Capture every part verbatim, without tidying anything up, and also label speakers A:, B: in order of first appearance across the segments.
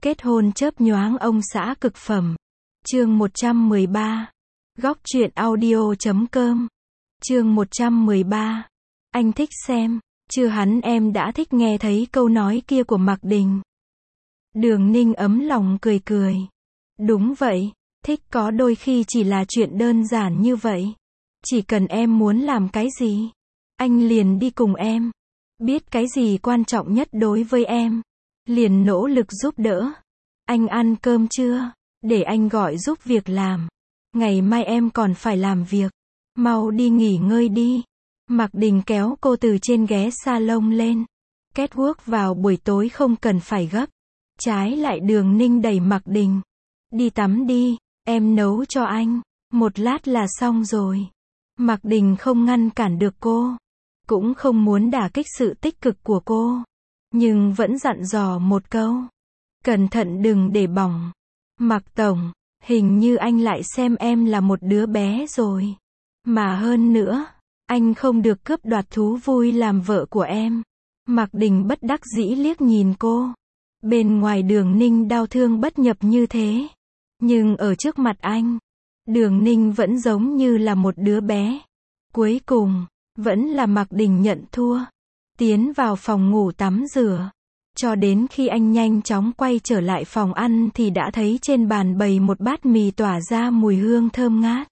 A: Kết hôn chớp nhoáng ông xã cực phẩm. Chương một trăm mười ba. Góc truyện audio chấm com. Chương một trăm mười ba. Anh thích xem, chưa hắn em đã thích nghe thấy câu nói kia của Mạc Đình. Đường Ninh ấm lòng cười cười. Đúng vậy, thích có đôi khi chỉ là chuyện đơn giản như vậy. Chỉ cần em muốn làm cái gì, anh liền đi cùng em. Biết cái gì quan trọng nhất đối với em, liền nỗ lực giúp đỡ. Anh ăn cơm chưa? Để anh gọi giúp việc làm. Ngày mai em còn phải làm việc. Mau đi nghỉ ngơi đi. Mạc Đình kéo cô từ trên ghế salon lên. Catwalk vào buổi tối không cần phải gấp. Trái lại Đường Ninh đẩy Mạc Đình. Đi tắm đi, em nấu cho anh. Một lát là xong rồi. Mạc Đình không ngăn cản được cô. Cũng không muốn đả kích sự tích cực của cô. Nhưng vẫn dặn dò một câu. Cẩn thận đừng để bỏng. Mạc Tổng, hình như anh lại xem em là một đứa bé rồi. Mà hơn nữa, anh không được cướp đoạt thú vui làm vợ của em. Mạc Đình bất đắc dĩ liếc nhìn cô. Bên ngoài Đường Ninh đau thương bất nhập như thế. Nhưng ở trước mặt anh, Đường Ninh vẫn giống như là một đứa bé. Cuối cùng, vẫn là Mạc Đình nhận thua. Tiến vào phòng ngủ tắm rửa. Cho đến khi anh nhanh chóng quay trở lại phòng ăn thì đã thấy trên bàn bày một bát mì tỏa ra mùi hương thơm ngát.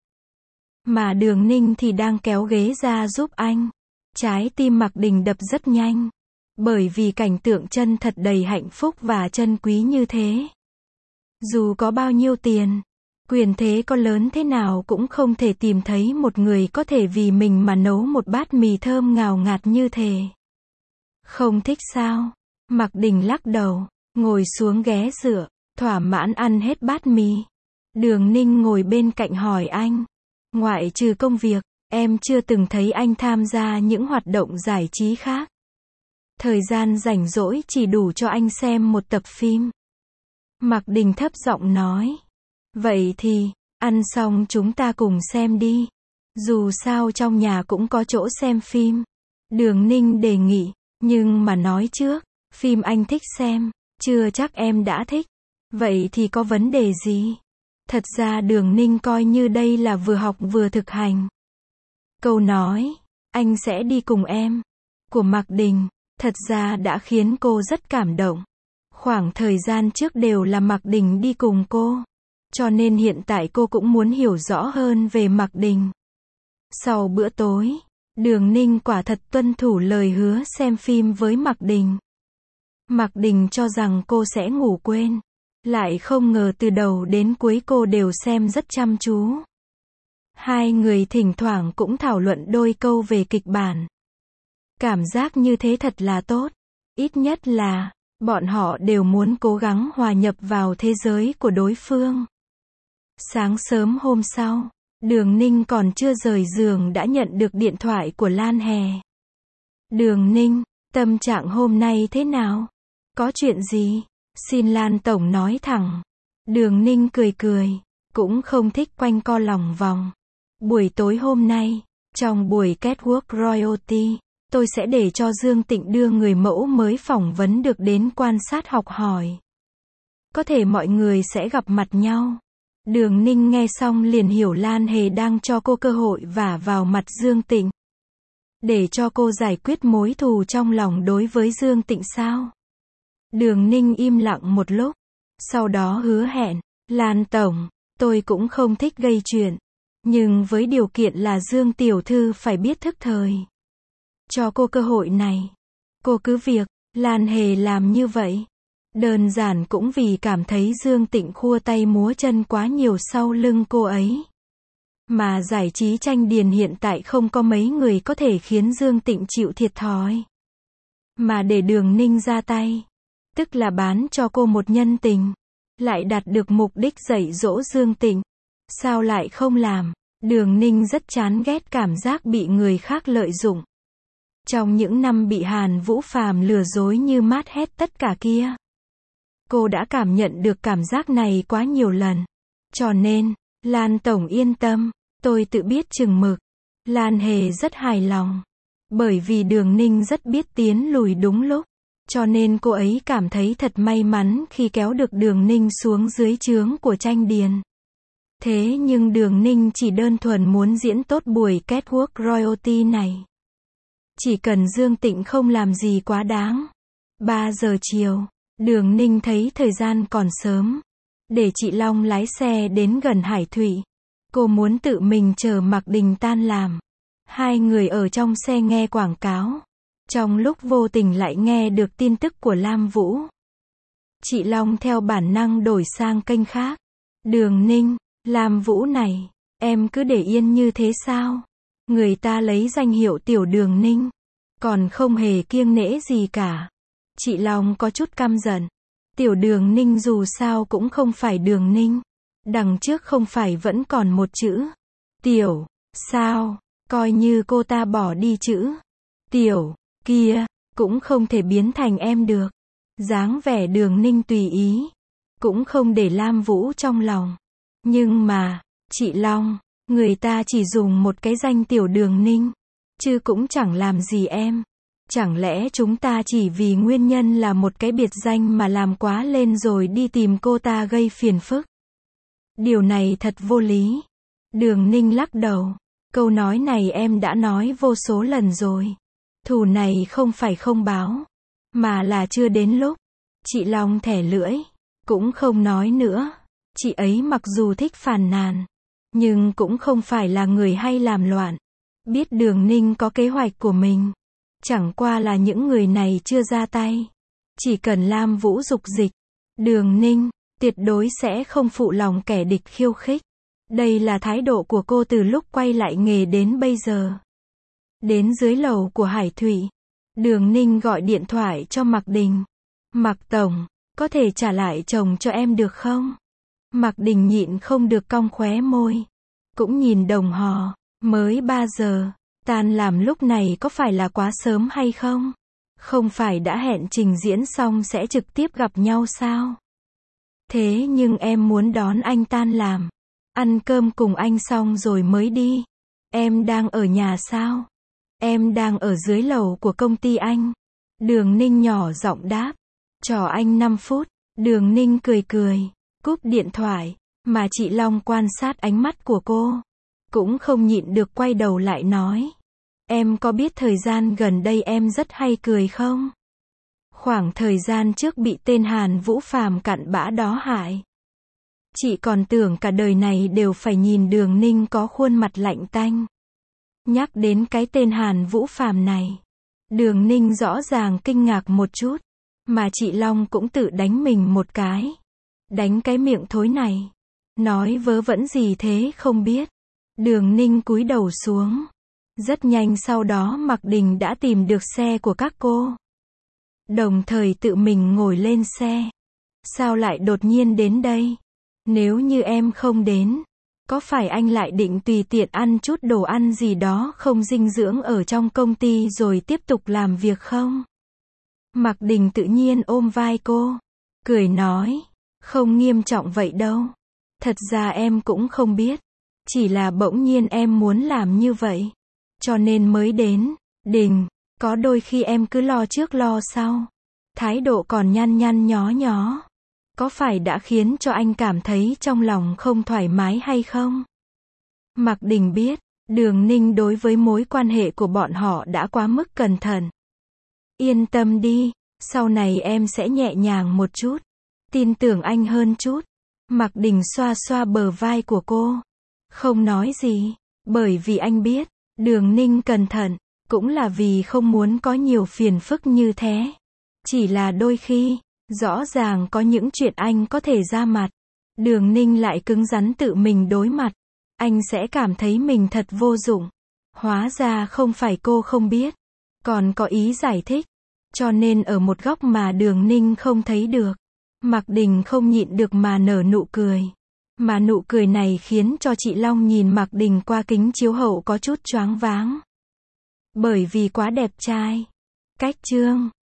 A: Mà Đường Ninh thì đang kéo ghế ra giúp anh. Trái tim Mạc Đình đập rất nhanh. Bởi vì cảnh tượng chân thật đầy hạnh phúc và chân quý như thế. Dù có bao nhiêu tiền, quyền thế có lớn thế nào cũng không thể tìm thấy một người có thể vì mình mà nấu một bát mì thơm ngào ngạt như thế. Không thích sao? Mạc Đình lắc đầu, ngồi xuống ghế dựa, thỏa mãn ăn hết bát mì. Đường Ninh ngồi bên cạnh hỏi anh, ngoại trừ công việc, em chưa từng thấy anh tham gia những hoạt động giải trí khác. Thời gian rảnh rỗi chỉ đủ cho anh xem một tập phim. Mạc Đình thấp giọng nói, vậy thì, ăn xong chúng ta cùng xem đi. Dù sao trong nhà cũng có chỗ xem phim. Đường Ninh đề nghị, nhưng mà nói trước, phim anh thích xem, chưa chắc em đã thích. Vậy thì có vấn đề gì? Thật ra Đường Ninh coi như đây là vừa học vừa thực hành. Câu nói, anh sẽ đi cùng em, của Mạc Đình, thật ra đã khiến cô rất cảm động. Khoảng thời gian trước đều là Mạc Đình đi cùng cô. Cho nên hiện tại cô cũng muốn hiểu rõ hơn về Mạc Đình. Sau bữa tối, Đường Ninh quả thật tuân thủ lời hứa xem phim với Mạc Đình. Mạc Đình cho rằng cô sẽ ngủ quên. Lại không ngờ từ đầu đến cuối cô đều xem rất chăm chú. Hai người thỉnh thoảng cũng thảo luận đôi câu về kịch bản. Cảm giác như thế thật là tốt. Ít nhất là, bọn họ đều muốn cố gắng hòa nhập vào thế giới của đối phương. Sáng sớm hôm sau, Đường Ninh còn chưa rời giường đã nhận được điện thoại của Lan Hè. Đường Ninh, tâm trạng hôm nay thế nào? Có chuyện gì? Xin Lan Tổng nói thẳng. Đường Ninh cười cười, cũng không thích quanh co lòng vòng. Buổi tối hôm nay, trong buổi Catwalk Royalty, tôi sẽ để cho Dương Tịnh đưa người mẫu mới phỏng vấn được đến quan sát học hỏi. Có thể mọi người sẽ gặp mặt nhau. Đường Ninh nghe xong liền hiểu Lan Hề đang cho cô cơ hội vả vào mặt Dương Tịnh. Để cho cô giải quyết mối thù trong lòng đối với Dương Tịnh sao? Đường Ninh im lặng một lúc. Sau đó hứa hẹn, Lan Tổng, tôi cũng không thích gây chuyện. Nhưng với điều kiện là Dương Tiểu Thư phải biết thức thời. Cho cô cơ hội này. Cô cứ việc, Lan Hề làm như vậy. Đơn giản cũng vì cảm thấy Dương Tịnh khua tay múa chân quá nhiều sau lưng cô ấy. Mà giải trí tranh điền hiện tại không có mấy người có thể khiến Dương Tịnh chịu thiệt thòi. Mà để Đường Ninh ra tay, tức là bán cho cô một nhân tình. Lại đạt được mục đích dạy dỗ Dương Tịnh. Sao lại không làm? Đường Ninh rất chán ghét cảm giác bị người khác lợi dụng. Trong những năm bị Hàn Vũ Phàm lừa dối như mát hết tất cả kia. Cô đã cảm nhận được cảm giác này quá nhiều lần. Cho nên, Lan Tổng yên tâm, tôi tự biết chừng mực. Lan Hề rất hài lòng. Bởi vì Đường Ninh rất biết tiến lùi đúng lúc. Cho nên cô ấy cảm thấy thật may mắn khi kéo được Đường Ninh xuống dưới trướng của Tranh Điền. Thế nhưng Đường Ninh chỉ đơn thuần muốn diễn tốt buổi catwalk royalty này. Chỉ cần Dương Tịnh không làm gì quá đáng. ba giờ chiều, Đường Ninh thấy thời gian còn sớm. Để chị Long lái xe đến gần Hải Thụy. Cô muốn tự mình chờ Mạc Đình tan làm. Hai người ở trong xe nghe quảng cáo. Trong lúc vô tình lại nghe được tin tức của Lam Vũ. Chị Long theo bản năng đổi sang kênh khác. Đường Ninh, Lam Vũ này, em cứ để yên như thế sao? Người ta lấy danh hiệu tiểu Đường Ninh. Còn không hề kiêng nể gì cả. Chị Long có chút căm giận. Tiểu Đường Ninh dù sao cũng không phải Đường Ninh. Đằng trước không phải vẫn còn một chữ. Tiểu, sao, coi như cô ta bỏ đi chữ. Tiểu, kia, cũng không thể biến thành em được. Dáng vẻ Đường Ninh tùy ý. Cũng không để Lam Vũ trong lòng. Nhưng mà, chị Long, người ta chỉ dùng một cái danh tiểu Đường Ninh. Chứ cũng chẳng làm gì em. Chẳng lẽ chúng ta chỉ vì nguyên nhân là một cái biệt danh mà làm quá lên rồi đi tìm cô ta gây phiền phức? Điều này thật vô lý. Đường Ninh lắc đầu. Câu nói này em đã nói vô số lần rồi. Thù này không phải không báo, mà là chưa đến lúc. Chị Long thẻ lưỡi. Cũng không nói nữa. Chị ấy mặc dù thích phàn nàn, nhưng cũng không phải là người hay làm loạn. Biết Đường Ninh có kế hoạch của mình. Chẳng qua là những người này chưa ra tay. Chỉ cần Lam Vũ dục dịch, Đường Ninh tuyệt đối sẽ không phụ lòng kẻ địch khiêu khích. Đây là thái độ của cô từ lúc quay lại nghề đến bây giờ. Đến dưới lầu của Hải Thụy, Đường Ninh gọi điện thoại cho Mạc Đình. Mạc Tổng, có thể trả lại chồng cho em được không? Mạc Đình nhịn không được cong khóe môi. Cũng nhìn đồng hồ, mới ba giờ. Tan làm lúc này có phải là quá sớm hay không? Không phải đã hẹn trình diễn xong sẽ trực tiếp gặp nhau sao? Thế nhưng em muốn đón anh tan làm. Ăn cơm cùng anh xong rồi mới đi. Em đang ở nhà sao? Em đang ở dưới lầu của công ty anh. Đường Ninh nhỏ giọng đáp. Cho anh năm phút. Đường Ninh cười cười. Cúp điện thoại. Mà chị Long quan sát ánh mắt của cô. Cũng không nhịn được quay đầu lại nói. Em có biết thời gian gần đây em rất hay cười không? Khoảng thời gian trước bị tên Hàn Vũ phàm cặn bã đó hại. Chị còn tưởng cả đời này đều phải nhìn Đường Ninh có khuôn mặt lạnh tanh. Nhắc đến cái tên Hàn Vũ phàm này. Đường Ninh rõ ràng kinh ngạc một chút. Mà chị Long cũng tự đánh mình một cái. Đánh cái miệng thối này. Nói vớ vẩn gì thế không biết. Đường Ninh cúi đầu xuống. Rất nhanh sau đó Mạc Đình đã tìm được xe của các cô. Đồng thời tự mình ngồi lên xe. Sao lại đột nhiên đến đây? Nếu như em không đến, có phải anh lại định tùy tiện ăn chút đồ ăn gì đó không dinh dưỡng ở trong công ty rồi tiếp tục làm việc không? Mạc Đình tự nhiên ôm vai cô. Cười nói. Không nghiêm trọng vậy đâu. Thật ra em cũng không biết. Chỉ là bỗng nhiên em muốn làm như vậy. Cho nên mới đến. Đình, có đôi khi em cứ lo trước lo sau. Thái độ còn nhăn nhăn nhó nhó. Có phải đã khiến cho anh cảm thấy trong lòng không thoải mái hay không? Mạc Đình biết, Đường Ninh đối với mối quan hệ của bọn họ đã quá mức cẩn thận. Yên tâm đi, sau này em sẽ nhẹ nhàng một chút. Tin tưởng anh hơn chút. Mạc Đình xoa xoa bờ vai của cô. Không nói gì, bởi vì anh biết, Đường Ninh cẩn thận, cũng là vì không muốn có nhiều phiền phức như thế. Chỉ là đôi khi, rõ ràng có những chuyện anh có thể ra mặt. Đường Ninh lại cứng rắn tự mình đối mặt. Anh sẽ cảm thấy mình thật vô dụng. Hóa ra không phải cô không biết. Còn có ý giải thích. Cho nên ở một góc mà Đường Ninh không thấy được. Mạc Đình không nhịn được mà nở nụ cười. Mà nụ cười này khiến cho chị Long nhìn Mạc Đình qua kính chiếu hậu có chút choáng váng. Bởi vì quá đẹp trai. Cách chương